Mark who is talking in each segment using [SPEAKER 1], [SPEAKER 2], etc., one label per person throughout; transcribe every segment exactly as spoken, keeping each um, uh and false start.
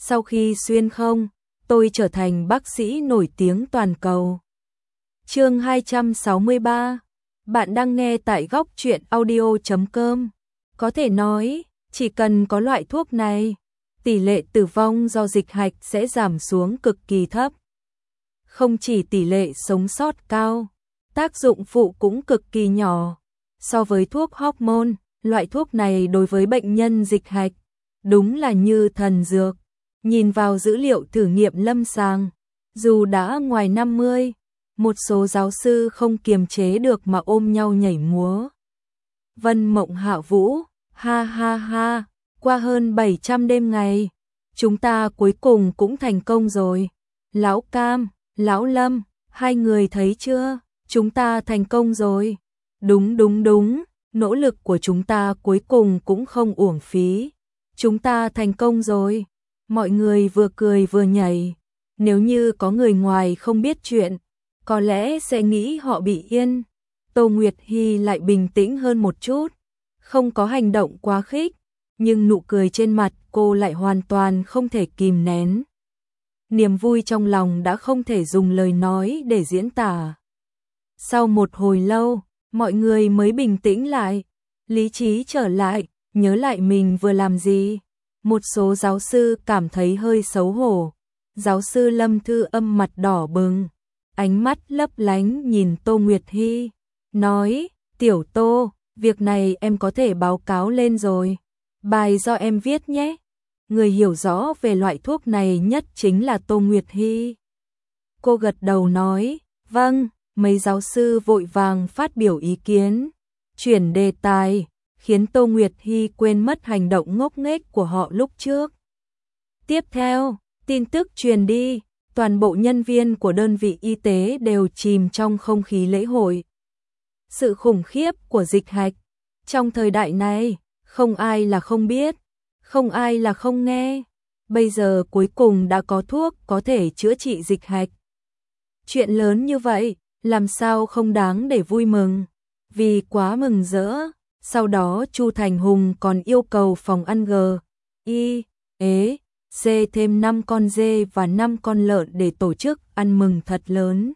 [SPEAKER 1] sau khi xuyên không, tôi trở thành bác sĩ nổi tiếng toàn cầu. Chương hai trăm sáu mươi ba. Bạn đang nghe tại góc truyện audio chấm com. Có thể nói, chỉ cần có loại thuốc này, tỷ lệ tử vong do dịch hạch sẽ giảm xuống cực kỳ thấp. Không chỉ tỷ lệ sống sót cao, tác dụng phụ cũng cực kỳ nhỏ. So với thuốc hormone, loại thuốc này đối với bệnh nhân dịch hạch, đúng là như thần dược. Nhìn vào dữ liệu thử nghiệm lâm sàng, dù đã ngoài năm mươi, một số giáo sư không kiềm chế được mà ôm nhau nhảy múa. Vân Mộng Hạ Vũ, ha ha ha, qua hơn bảy trăm đêm ngày, chúng ta cuối cùng cũng thành công rồi. Lão Cam, Lão Lâm, hai người thấy chưa, chúng ta thành công rồi. Đúng đúng đúng, nỗ lực của chúng ta cuối cùng cũng không uổng phí. Chúng ta thành công rồi. Mọi người vừa cười vừa nhảy. Nếu như có người ngoài không biết chuyện, có lẽ sẽ nghĩ họ bị yên. Tô Nguyệt Hy lại bình tĩnh hơn một chút, không có hành động quá khích, nhưng nụ cười trên mặt cô lại hoàn toàn không thể kìm nén. Niềm vui trong lòng đã không thể dùng lời nói để diễn tả. Sau một hồi lâu, mọi người mới bình tĩnh lại, lý trí trở lại, nhớ lại mình vừa làm gì. Một số giáo sư cảm thấy hơi xấu hổ. Giáo sư Lâm Thư Âm mặt đỏ bừng, ánh mắt lấp lánh nhìn Tô Nguyệt Hy, nói, Tiểu Tô, việc này em có thể báo cáo lên rồi. Bài do em viết nhé. Người hiểu rõ về loại thuốc này nhất chính là Tô Nguyệt Hy. Cô gật đầu nói, vâng. Mấy giáo sư vội vàng phát biểu ý kiến, chuyển đề tài, khiến Tô Nguyệt Hy quên mất hành động ngốc nghếch của họ lúc trước. Tiếp theo, tin tức truyền đi, toàn bộ nhân viên của đơn vị y tế đều chìm trong không khí lễ hội. Sự khủng khiếp của dịch hạch, trong thời đại này, không ai là không biết, không ai là không nghe. Bây giờ cuối cùng đã có thuốc có thể chữa trị dịch hạch. Chuyện lớn như vậy, làm sao không đáng để vui mừng. Vì quá mừng rỡ, sau đó Chu Thành Hùng còn yêu cầu phòng ăn G, Y, ế, C thêm năm con dê và năm con lợn để tổ chức ăn mừng thật lớn.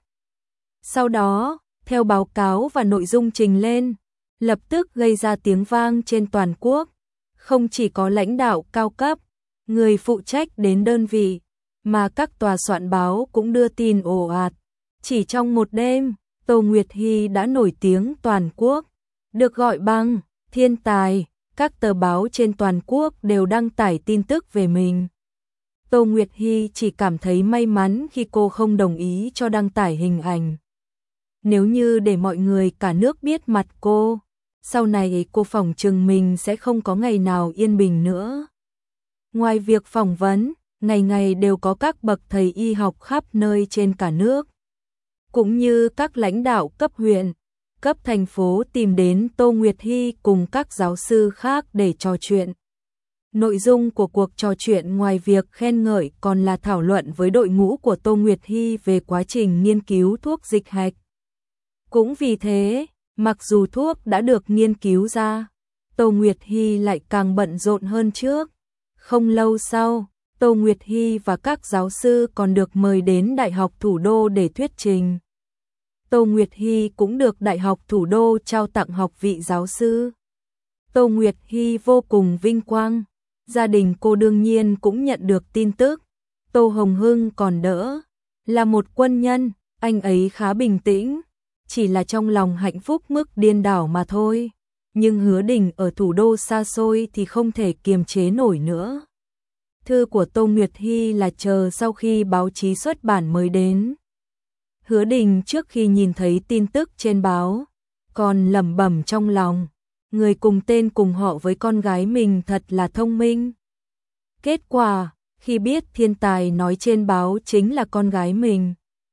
[SPEAKER 1] Sau đó, theo báo cáo và nội dung trình lên, lập tức gây ra tiếng vang trên toàn quốc. Không chỉ có lãnh đạo cao cấp, người phụ trách đến đơn vị, mà các tòa soạn báo cũng đưa tin ồ ạt. Chỉ trong một đêm, Tô Nguyệt Hy đã nổi tiếng toàn quốc, được gọi bằng thiên tài, các tờ báo trên toàn quốc đều đăng tải tin tức về mình. Tô Nguyệt Hy chỉ cảm thấy may mắn khi cô không đồng ý cho đăng tải hình ảnh. Nếu như để mọi người cả nước biết mặt cô, sau này cô phỏng chừng mình sẽ không có ngày nào yên bình nữa. Ngoài việc phỏng vấn, ngày ngày đều có các bậc thầy y học khắp nơi trên cả nước, cũng như các lãnh đạo cấp huyện, cấp thành phố tìm đến Tô Nguyệt Hy cùng các giáo sư khác để trò chuyện. Nội dung của cuộc trò chuyện ngoài việc khen ngợi còn là thảo luận với đội ngũ của Tô Nguyệt Hy về quá trình nghiên cứu thuốc dịch hạch. Cũng vì thế, mặc dù thuốc đã được nghiên cứu ra, Tô Nguyệt Hy lại càng bận rộn hơn trước. Không lâu sau, Tô Nguyệt Hy và các giáo sư còn được mời đến Đại học Thủ đô để thuyết trình. Tô Nguyệt Hy cũng được Đại học Thủ đô trao tặng học vị giáo sư. Tô Nguyệt Hy vô cùng vinh quang. Gia đình cô đương nhiên cũng nhận được tin tức. Tô Hồng Hưng còn đỡ, là một quân nhân, anh ấy khá bình tĩnh, chỉ là trong lòng hạnh phúc mức điên đảo mà thôi. Nhưng Hứa Đình ở thủ đô xa xôi thì không thể kiềm chế nổi nữa. Thư của Tô Nguyệt Hy là chờ sau khi báo chí xuất bản mới đến. Hứa Đình trước khi nhìn thấy tin tức trên báo, còn lẩm bẩm trong lòng, người cùng tên cùng họ với con gái mình thật là thông minh. Kết quả, khi biết thiên tài nói trên báo chính là con gái mình,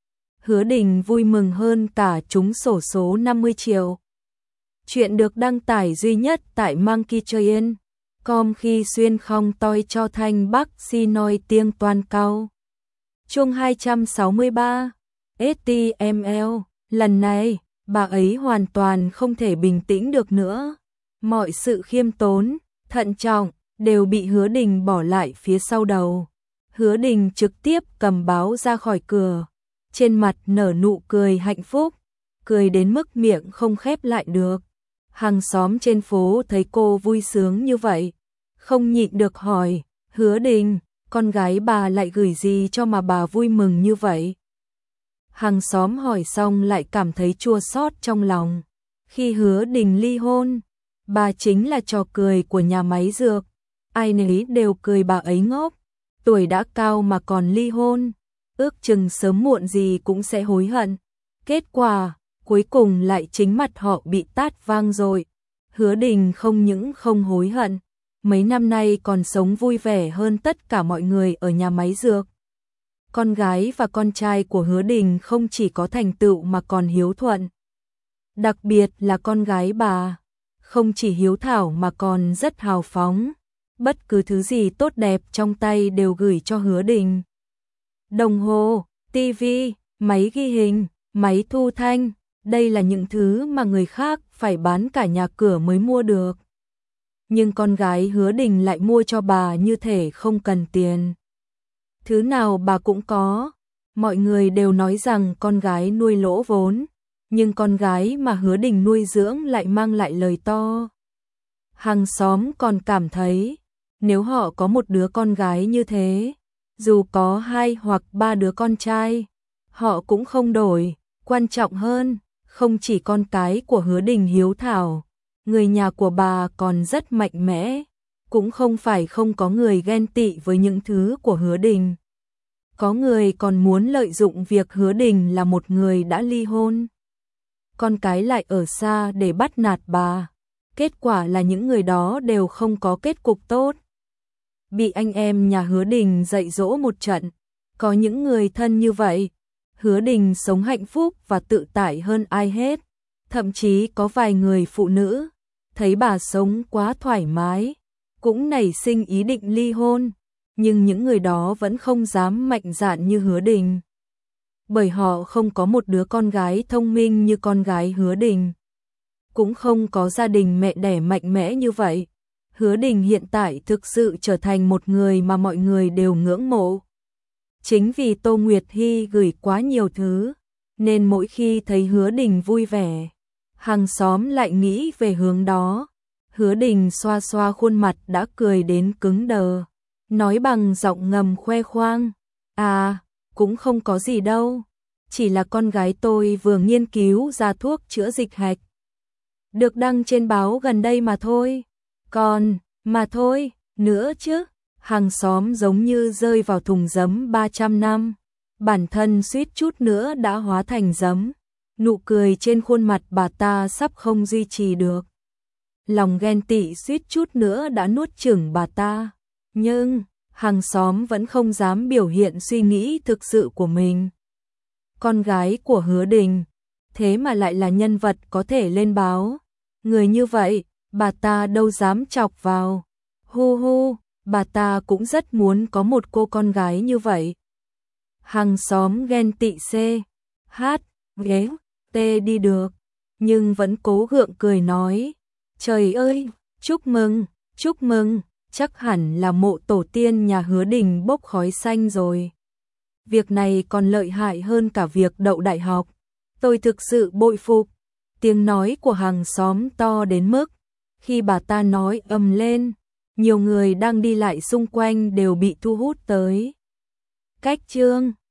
[SPEAKER 1] Hứa Đình vui mừng hơn cả trúng xổ số năm mươi triệu. Chuyện được đăng tải duy nhất tại Monkey Train chấm com khi xuyên không toi cho thanh Bắc si nói tiếng toàn cao. Chương hai trăm sáu mươi ba, ét tê em lờ, lần này, bà ấy hoàn toàn không thể bình tĩnh được nữa. Mọi sự khiêm tốn, thận trọng, đều bị Hứa Đình bỏ lại phía sau đầu. Hứa Đình trực tiếp cầm báo ra khỏi cửa, trên mặt nở nụ cười hạnh phúc, cười đến mức miệng không khép lại được. Hàng xóm trên phố thấy cô vui sướng như vậy, không nhịn được hỏi, Hứa Đình, con gái bà lại gửi gì cho mà bà vui mừng như vậy? Hàng xóm hỏi xong lại cảm thấy chua xót trong lòng. Khi Hứa Đình ly hôn, bà chính là trò cười của nhà máy dược, ai nấy đều cười bà ấy ngốc, tuổi đã cao mà còn ly hôn, ước chừng sớm muộn gì cũng sẽ hối hận. Kết quả, cuối cùng lại chính mặt họ bị tát vang rồi. Hứa Đình không những không hối hận, mấy năm nay còn sống vui vẻ hơn tất cả mọi người ở nhà máy dược. Con gái và con trai của Hứa Đình không chỉ có thành tựu mà còn hiếu thuận. Đặc biệt là con gái bà, không chỉ hiếu thảo mà còn rất hào phóng, bất cứ thứ gì tốt đẹp trong tay đều gửi cho Hứa Đình. Đồng hồ, tivi, máy ghi hình, máy thu thanh, đây là những thứ mà người khác phải bán cả nhà cửa mới mua được. Nhưng con gái Hứa Đình lại mua cho bà như thể không cần tiền. Thứ nào bà cũng có, mọi người đều nói rằng con gái nuôi lỗ vốn, nhưng con gái mà Hứa Đình nuôi dưỡng lại mang lại lời to. Hàng xóm còn cảm thấy, nếu họ có một đứa con gái như thế, dù có hai hoặc ba đứa con trai, họ cũng không đổi. Quan trọng hơn, không chỉ con cái của Hứa Đình hiếu thảo, người nhà của bà còn rất mạnh mẽ, cũng không phải không có người ghen tị với những thứ của Hứa Đình. Có người còn muốn lợi dụng việc Hứa Đình là một người đã ly hôn, con cái lại ở xa để bắt nạt bà. Kết quả là những người đó đều không có kết cục tốt, bị anh em nhà Hứa Đình dạy dỗ một trận. Có những người thân như vậy, Hứa Đình sống hạnh phúc và tự tại hơn ai hết. Thậm chí có vài người phụ nữ thấy bà sống quá thoải mái, cũng nảy sinh ý định ly hôn, nhưng những người đó vẫn không dám mạnh dạn như Hứa Đình, bởi họ không có một đứa con gái thông minh như con gái Hứa Đình, cũng không có gia đình mẹ đẻ mạnh mẽ như vậy. Hứa Đình hiện tại thực sự trở thành một người mà mọi người đều ngưỡng mộ. Chính vì Tô Nguyệt Hy gửi quá nhiều thứ, nên mỗi khi thấy Hứa Đình vui vẻ, hàng xóm lại nghĩ về hướng đó. Hứa Đình xoa xoa khuôn mặt đã cười đến cứng đờ, nói bằng giọng ngầm khoe khoang, à, cũng không có gì đâu, chỉ là con gái tôi vừa nghiên cứu ra thuốc chữa dịch hạch, được đăng trên báo gần đây mà thôi, còn, mà thôi, nữa chứ. Hàng xóm giống như rơi vào thùng giấm ba trăm năm, bản thân suýt chút nữa đã hóa thành giấm, nụ cười trên khuôn mặt bà ta sắp không duy trì được. Lòng ghen tị suýt chút nữa đã nuốt chửng bà ta, nhưng hàng xóm vẫn không dám biểu hiện suy nghĩ thực sự của mình. Con gái của Hứa Đình, thế mà lại là nhân vật có thể lên báo, người như vậy, bà ta đâu dám chọc vào. Hu hu. Bà ta cũng rất muốn có một cô con gái như vậy. Hàng xóm ghen tị C, H, ghé, T đi được, nhưng vẫn cố gượng cười nói, trời ơi, chúc mừng, chúc mừng, chắc hẳn là mộ tổ tiên nhà Hứa Đình bốc khói xanh rồi. Việc này còn lợi hại hơn cả việc đậu đại học, tôi thực sự bội phục. Tiếng nói của hàng xóm to đến mức, khi bà ta nói ầm lên, nhiều người đang đi lại xung quanh đều bị thu hút tới. Cách chương